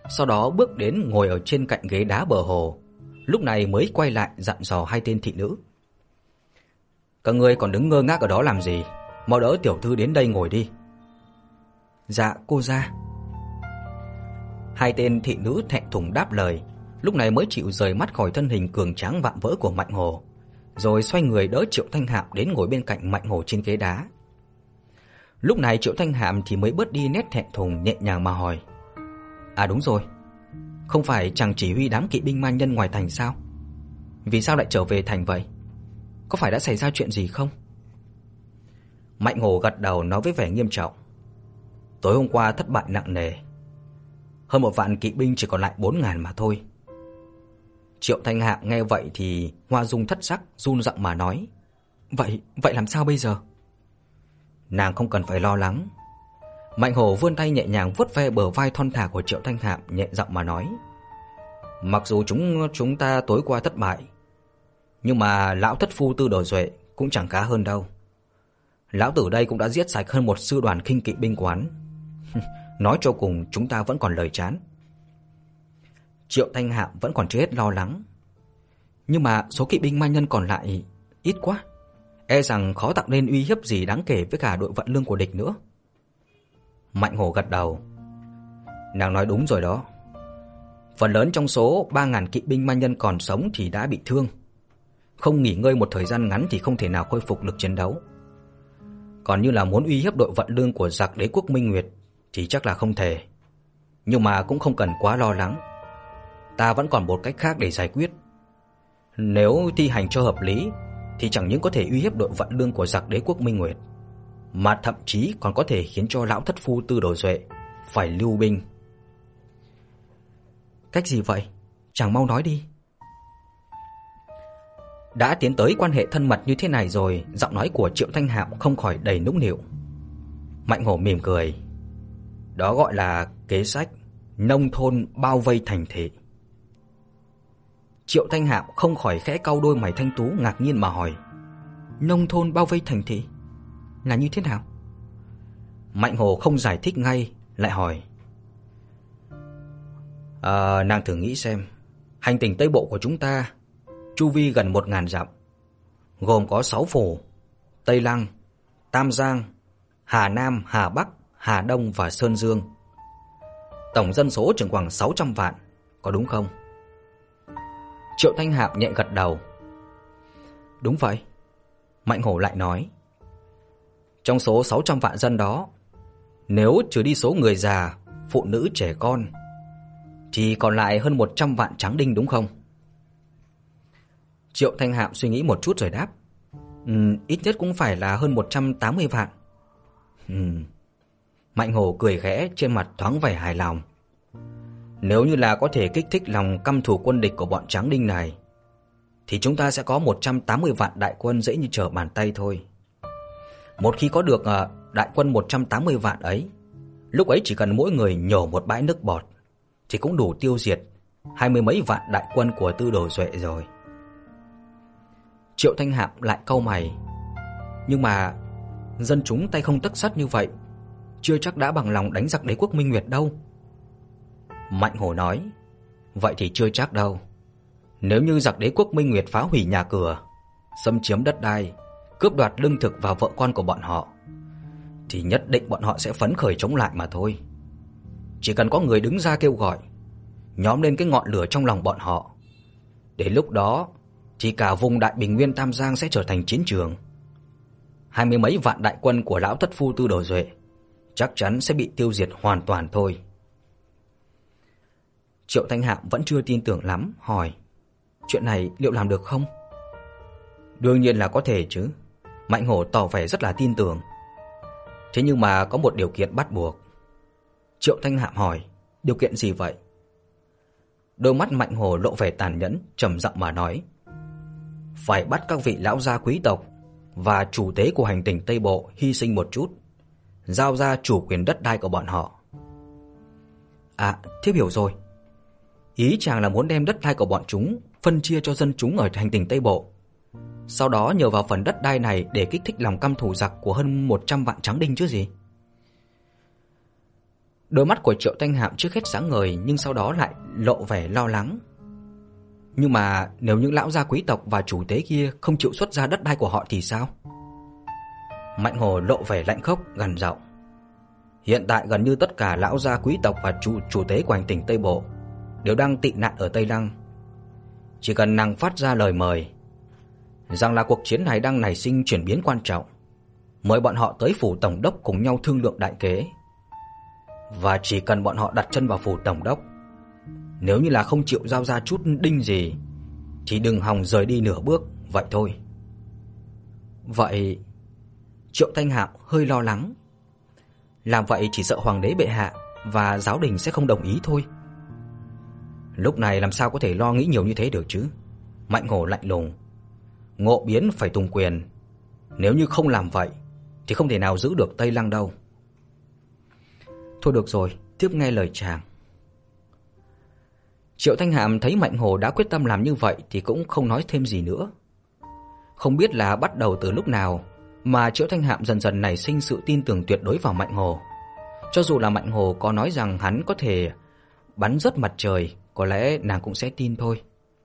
sau đó bước đến ngồi ở trên cạnh ghế đá bờ hồ, lúc này mới quay lại dặn dò hai tên thị nữ. Các ngươi còn đứng ngơ ngác ở đó làm gì? Mau đỡ tiểu thư đến đây ngồi đi. Dạ cô gia. Hai tên thị nữ thẹn thùng đáp lời, lúc này mới chịu rời mắt khỏi thân hình cường tráng vạm vỡ của Mạnh Hồ, rồi xoay người đỡ Triệu Thanh Hạm đến ngồi bên cạnh Mạnh Hồ trên ghế đá. Lúc này Triệu Thanh Hạm thì mới bớt đi nét thẹn thùng, nhẹ nhàng mà hỏi: À đúng rồi, không phải chàng chỉ huy đám kỵ binh ma nhân ngoài thành sao? Vì sao lại trở về thành vậy? Có phải đã xảy ra chuyện gì không? Mạnh Hồ gật đầu nói với vẻ nghiêm trọng: Tối hôm qua thất bại nặng nề, hơn một vạn kỵ binh chỉ còn lại bốn ngàn mà thôi. Triệu Thanh Hạng nghe vậy thì hoa dung thất sắc, run giọng mà nói: Vậy, vậy làm sao bây giờ? Nàng không cần phải lo lắng. Mạnh Hồ vươn tay nhẹ nhàng vuốt ve bờ vai thon thả của Triệu Thanh Hạng, nhẹ giọng mà nói: Mặc dù chúng chúng ta tối qua thất bại, nhưng mà lão thất phu Tư Đồ Duệ cũng chẳng khá hơn đâu. Lão tử đây cũng đã giết sạch hơn một sư đoàn khinh kỵ binh quán. Nói cho cùng chúng ta vẫn còn lời chán. Triệu Thanh Hạng vẫn còn chưa hết lo lắng. Nhưng mà số kỵ binh ma nhân còn lại ít quá, e rằng khó tạo nên uy hiếp gì đáng kể với cả đội vận lương của địch nữa. Mạnh Hồ gật đầu: Nàng nói đúng rồi đó. Phần lớn trong số ba ngàn kỵ binh ma nhân còn sống thì đã bị thương, không nghỉ ngơi một thời gian ngắn thì không thể nào khôi phục lực chiến đấu. Còn như là muốn uy hiếp đội vận lương của giặc đế quốc Minh Nguyệt thì chắc là không thể. Nhưng mà cũng không cần quá lo lắng, ta vẫn còn một cách khác để giải quyết. Nếu thi hành cho hợp lý thì chẳng những có thể uy hiếp đội vận lương của giặc đế quốc Minh Nguyệt, mà thậm chí còn có thể khiến cho lão thất phu Tư Đồ Duệ phải lưu binh. Cách gì vậy? Chàng mau nói đi. Đã tiến tới quan hệ thân mật như thế này rồi, giọng nói của Triệu Thanh Hạo không khỏi đầy nũng nịu. Mạnh Hổ mỉm cười: Đó gọi là kế sách nông thôn bao vây thành thị. Triệu Thanh Hạo không khỏi khẽ cau đôi mày thanh tú, ngạc nhiên mà hỏi: Nông thôn bao vây thành thị là như thế nào? Mạnh Hổ không giải thích ngay, lại hỏi: À, nàng thử nghĩ xem, hành tinh Tây Bộ của chúng ta chu vi gần một ngàn dặm, gồm có sáu phủ: Tây Lăng, Tam Giang, Hà Nam, Hà Bắc, Hà Đông và Sơn Dương. Tổng dân số chừng khoảng sáu trăm vạn, có đúng không? Triệu Thanh Hạo nhẹ gật đầu: Đúng vậy. Mạnh Hổ lại nói: Trong số sáu trăm vạn dân đó, nếu trừ đi số người già, phụ nữ, trẻ con, thì còn lại hơn một trăm vạn tráng đinh đúng không? Triệu Thanh Hạo suy nghĩ một chút rồi đáp: ừ, Ít nhất cũng phải là hơn một trăm tám mươi vạn. ừ. Mạnh Hổ cười khẽ, trên mặt thoáng vẻ hài lòng. Nếu như là có thể kích thích lòng căm thù quân địch của bọn tráng đinh này, thì chúng ta sẽ có một trăm tám mươi vạn đại quân dễ như trở bàn tay thôi. Một khi có được đại quân một trăm tám mươi vạn ấy, lúc ấy chỉ cần mỗi người nhổ một bãi nước bọt thì cũng đủ tiêu diệt hai mươi mấy vạn đại quân của Tư Đồ Duệ rồi. Triệu Thanh Hạo lại cau mày: Nhưng mà dân chúng tay không tấc sắt như vậy, chưa chắc đã bằng lòng đánh giặc đế quốc Minh Nguyệt đâu. Mạnh Hổ nói: Vậy thì chưa chắc đâu. Nếu như giặc đế quốc Minh Nguyệt phá hủy nhà cửa, xâm chiếm đất đai, cướp đoạt lương thực và vợ con của bọn họ, thì nhất định bọn họ sẽ phấn khởi chống lại mà thôi. Chỉ cần có người đứng ra kêu gọi, nhóm lên cái ngọn lửa trong lòng bọn họ, đến lúc đó thì cả vùng Đại Bình Nguyên Tam Giang sẽ trở thành chiến trường. Hai mươi mấy vạn đại quân của lão thất phu Tư Đồ Duệ chắc chắn sẽ bị tiêu diệt hoàn toàn thôi. Triệu Thanh Hạo vẫn chưa tin tưởng lắm, hỏi: Chuyện này liệu làm được không? Đương nhiên là có thể chứ. Mạnh Hổ tỏ vẻ rất là tin tưởng. Thế nhưng mà có một điều kiện bắt buộc. Triệu Thanh Hạo hỏi: Điều kiện gì vậy? Đôi mắt Mạnh Hổ lộ vẻ tàn nhẫn, trầm giọng mà nói: Phải bắt các vị lão gia quý tộc và chủ tế của hành tinh Tây Bộ hy sinh một chút, giao ra chủ quyền đất đai của bọn họ. À, thiếp hiểu rồi. Ý chàng là muốn đem đất đai của bọn chúng phân chia cho dân chúng ở hành tinh Tây Bộ, sau đó nhờ vào phần đất đai này để kích thích lòng căm thù giặc của hơn một trăm vạn tráng đinh chứ gì? Đôi mắt của Triệu Thanh Hạm trước hết sáng ngời nhưng sau đó lại lộ vẻ lo lắng. Nhưng mà nếu những lão gia quý tộc và chủ tế kia không chịu xuất ra đất đai của họ thì sao? Mạnh Hồ lộ vẻ lạnh khốc gằn giọng. Hiện tại gần như tất cả lão gia quý tộc và chủ chủ tế của hành tinh Tây Bộ đều đang tị nạn ở Tây Lăng. Chỉ cần nàng phát ra lời mời rằng là cuộc chiến này đang nảy sinh chuyển biến quan trọng, mời bọn họ tới phủ tổng đốc cùng nhau thương lượng đại kế. Và chỉ cần bọn họ đặt chân vào phủ tổng đốc, nếu như là không chịu giao ra chút đinh gì thì đừng hòng rời đi nửa bước, vậy thôi. Vậy Triệu Thanh Hạo hơi lo lắng. Làm vậy chỉ sợ hoàng đế bệ hạ và giáo đình sẽ không đồng ý thôi. Lúc này làm sao có thể lo nghĩ nhiều như thế được chứ? Mạnh Hồ lạnh lùng. Ngộ biến phải tùng quyền, nếu như không làm vậy thì không thể nào giữ được Tây Lăng đâu. Thôi được rồi, tiếp nghe lời chàng. Triệu Thanh Hạm thấy Mạnh Hồ đã quyết tâm làm như vậy thì cũng không nói thêm gì nữa. Không biết là bắt đầu từ lúc nào mà Triệu Thanh Hạm dần dần nảy sinh sự tin tưởng tuyệt đối vào Mạnh Hồ. Cho dù là Mạnh Hồ có nói rằng hắn có thể bắn rớt mặt trời, có lẽ nàng cũng sẽ tin thôi.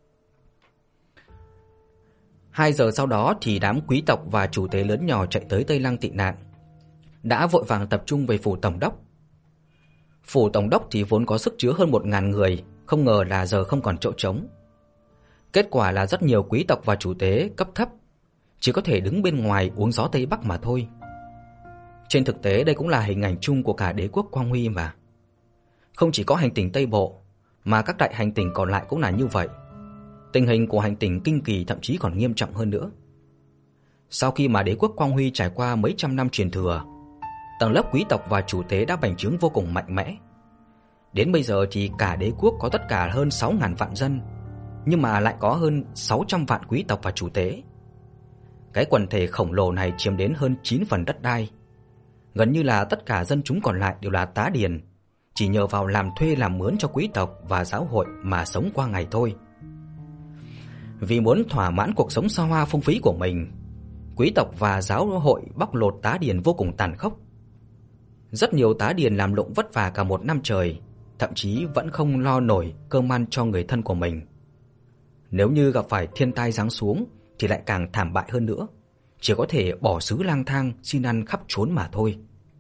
Hai giờ sau đó thì đám quý tộc và chủ tế lớn nhỏ chạy tới Tây Lăng tị nạn đã vội vàng tập trung về phủ tổng đốc. Phủ tổng đốc thì vốn có sức chứa hơn một ngàn người, không ngờ là giờ không còn chỗ trống. Kết quả là rất nhiều quý tộc và chủ tế cấp thấp chỉ có thể đứng bên ngoài uống gió Tây Bắc mà thôi. Trên thực tế đây cũng là hình ảnh chung của cả đế quốc Quang Huy mà. Không chỉ có hành tinh Tây Bộ mà các đại hành tinh còn lại cũng là như vậy. Tình hình của hành tinh Kinh Kỳ thậm chí còn nghiêm trọng hơn nữa. Sau khi mà đế quốc Quang Huy trải qua mấy trăm năm truyền thừa, tầng lớp quý tộc và chủ tế đã bành trướng vô cùng mạnh mẽ. Đến bây giờ thì cả đế quốc có tất cả hơn sáu nghìn vạn dân, nhưng mà lại có hơn sáu trăm vạn quý tộc và chủ tế. Cái quần thể khổng lồ này chiếm đến hơn chín phần đất đai. Gần như là tất cả dân chúng còn lại đều là tá điền, chỉ nhờ vào làm thuê làm mướn cho quý tộc và giáo hội mà sống qua ngày thôi. Vì muốn thỏa mãn cuộc sống xa hoa phong phí của mình, quý tộc và giáo hội bóc lột tá điền vô cùng tàn khốc. Rất nhiều tá điền làm lụng vất vả cả một năm trời, thậm chí vẫn không lo nổi cơm ăn cho người thân của mình. Nếu như gặp phải thiên tai giáng xuống thì lại càng thảm bại hơn nữa, chỉ có thể bỏ xứ lang thang xin ăn khắp trốn mà thôi.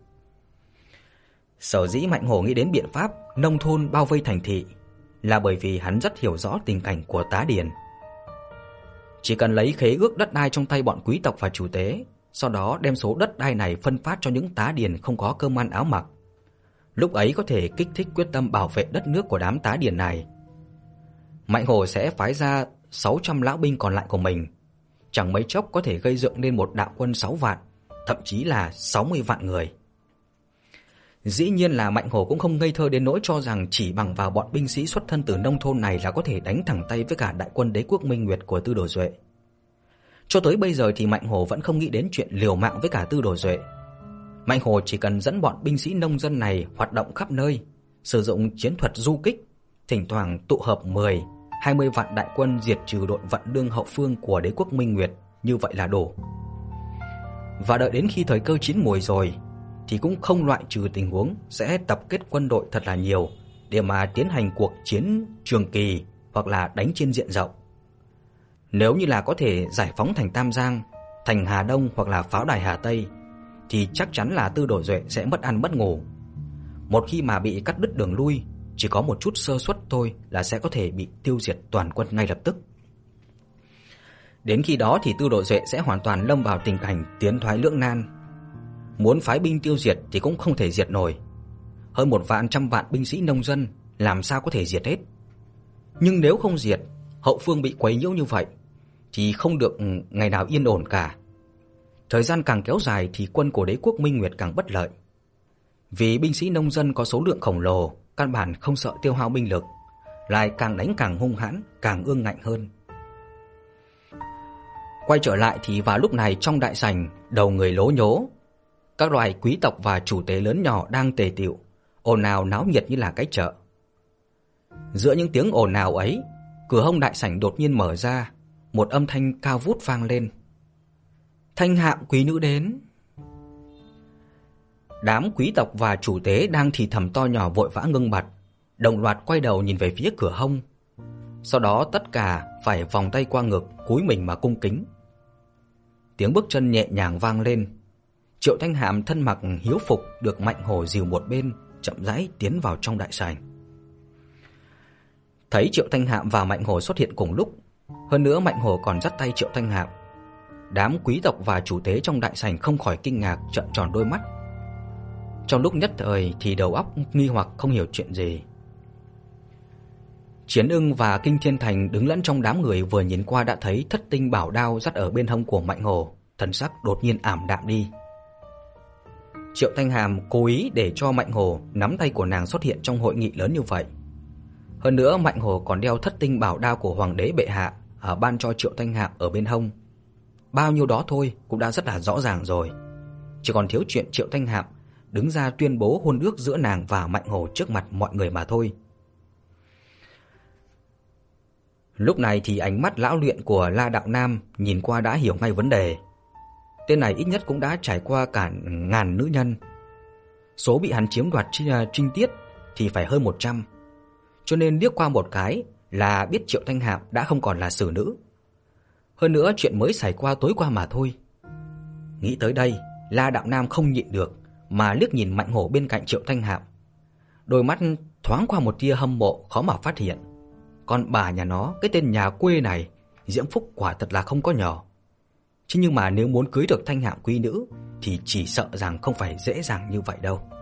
Sở dĩ Mạnh Hồ nghĩ đến biện pháp nông thôn bao vây thành thị là bởi vì hắn rất hiểu rõ tình cảnh của tá điền. Chỉ cần lấy khế ước đất đai trong tay bọn quý tộc và chủ tế, sau đó đem số đất đai này phân phát cho những tá điền không có cơm ăn áo mặc, lúc ấy có thể kích thích quyết tâm bảo vệ đất nước của đám tá điền này. Mạnh Hồ sẽ phái ra sáu trăm lão binh còn lại của mình, chẳng mấy chốc có thể gây dựng nên một đạo quân sáu vạn, thậm chí là sáu mươi vạn người. Dĩ nhiên là Mạnh Hồ cũng không ngây thơ đến nỗi cho rằng chỉ bằng vào bọn binh sĩ xuất thân từ nông thôn này là có thể đánh thẳng tay với cả đại quân đế quốc Minh Nguyệt của Tư Đồ Duệ. Cho tới bây giờ thì Mạnh Hồ vẫn không nghĩ đến chuyện liều mạng với cả Tư Đồ Duệ. Mạnh Hồ chỉ cần dẫn bọn binh sĩ nông dân này hoạt động khắp nơi, sử dụng chiến thuật du kích, thỉnh thoảng tụ hợp mười, hai mươi vạn đại quân diệt trừ đội vận lương hậu phương của đế quốc Minh Nguyệt, như vậy là đủ. Và đợi đến khi thời cơ chín muồi rồi thì cũng không loại trừ tình huống sẽ tập kết quân đội thật là nhiều để mà tiến hành cuộc chiến trường kỳ hoặc là đánh trên diện rộng. Nếu như là có thể giải phóng thành Tam Giang, thành Hà Đông hoặc là pháo đài Hà Tây thì chắc chắn là Tư Đồ Duệ sẽ mất ăn mất ngủ. Một khi mà bị cắt đứt đường lui, chỉ có một chút sơ suất thôi là sẽ có thể bị tiêu diệt toàn quân ngay lập tức. Đến khi đó thì Tư Đồ Duệ sẽ hoàn toàn lâm vào tình cảnh tiến thoái lưỡng nan. Muốn phái binh tiêu diệt thì cũng không thể diệt nổi. Hơn một vạn trăm vạn binh sĩ nông dân làm sao có thể diệt hết. Nhưng nếu không diệt, hậu phương bị quấy nhiễu như vậy thì không được ngày nào yên ổn cả. Thời gian càng kéo dài thì quân của đế quốc Minh Nguyệt càng bất lợi. Vì binh sĩ nông dân có số lượng khổng lồ, căn bản không sợ tiêu hao binh lực, lại càng đánh càng hung hãn, càng ương ngạnh hơn. Quay trở lại thì vào lúc này trong đại sảnh, đầu người lố nhố, các loài quý tộc và chủ tế lớn nhỏ đang tề tựu, ồn ào náo nhiệt như là cái chợ. Giữa những tiếng ồn ào ấy, cửa hông đại sảnh đột nhiên mở ra, một âm thanh cao vút vang lên. Thanh Hạm quý nữ đến. Đám quý tộc và chủ tế đang thì thầm to nhỏ vội vã ngưng bặt, đồng loạt quay đầu nhìn về phía cửa hông. Sau đó tất cả phải vòng tay qua ngực, cúi mình mà cung kính. Tiếng bước chân nhẹ nhàng vang lên. Triệu Thanh Hạm thân mặc hiếu phục được Mạnh Hổ dìu một bên, chậm rãi tiến vào trong đại sảnh. Thấy Triệu Thanh Hạm và Mạnh Hổ xuất hiện cùng lúc, hơn nữa Mạnh Hổ còn dắt tay Triệu Thanh Hạm, đám quý tộc và chủ tế trong đại sảnh không khỏi kinh ngạc trợn tròn đôi mắt. Trong lúc nhất thời thì đầu óc nghi hoặc không hiểu chuyện gì. Chiến Ưng và Kinh Thiên Thành đứng lẫn trong đám người vừa nhìn qua đã thấy thất tinh bảo đao dắt ở bên hông của Mạnh Hổ, thần sắc đột nhiên ảm đạm đi. Triệu Thanh Hàm cố ý để cho Mạnh Hổ nắm tay của nàng xuất hiện trong hội nghị lớn như vậy. Hơn nữa Mạnh Hổ còn đeo thất tinh bảo đao của Hoàng đế bệ hạ ở ban cho Triệu Thanh Hàm ở bên hông. Bao nhiêu đó thôi cũng đã rất là rõ ràng rồi. Chỉ còn thiếu chuyện Triệu Thanh Hàm đứng ra tuyên bố hôn ước giữa nàng và Mạnh Hổ trước mặt mọi người mà thôi. Lúc này thì ánh mắt lão luyện của La Đạo Nam nhìn qua đã hiểu ngay vấn đề. Tên này ít nhất cũng đã trải qua cả ngàn nữ nhân. Số bị hắn chiếm đoạt trinh tiết thì phải hơn một trăm. Cho nên liếc qua một cái là biết Triệu Thanh Hàm đã không còn là xử nữ. Hơn nữa chuyện mới xảy qua tối qua mà thôi. Nghĩ tới đây, La Đạo Nam không nhịn được mà liếc nhìn Mạnh Hổ bên cạnh Triệu Thanh Hàm. Đôi mắt thoáng qua một tia hâm mộ khó mà phát hiện. Con bà nhà nó, cái tên nhà quê này, diễm phúc quả thật là không có nhỏ. Chứ nhưng mà nếu muốn cưới được Thanh Hàm quý nữ thì chỉ sợ rằng không phải dễ dàng như vậy đâu.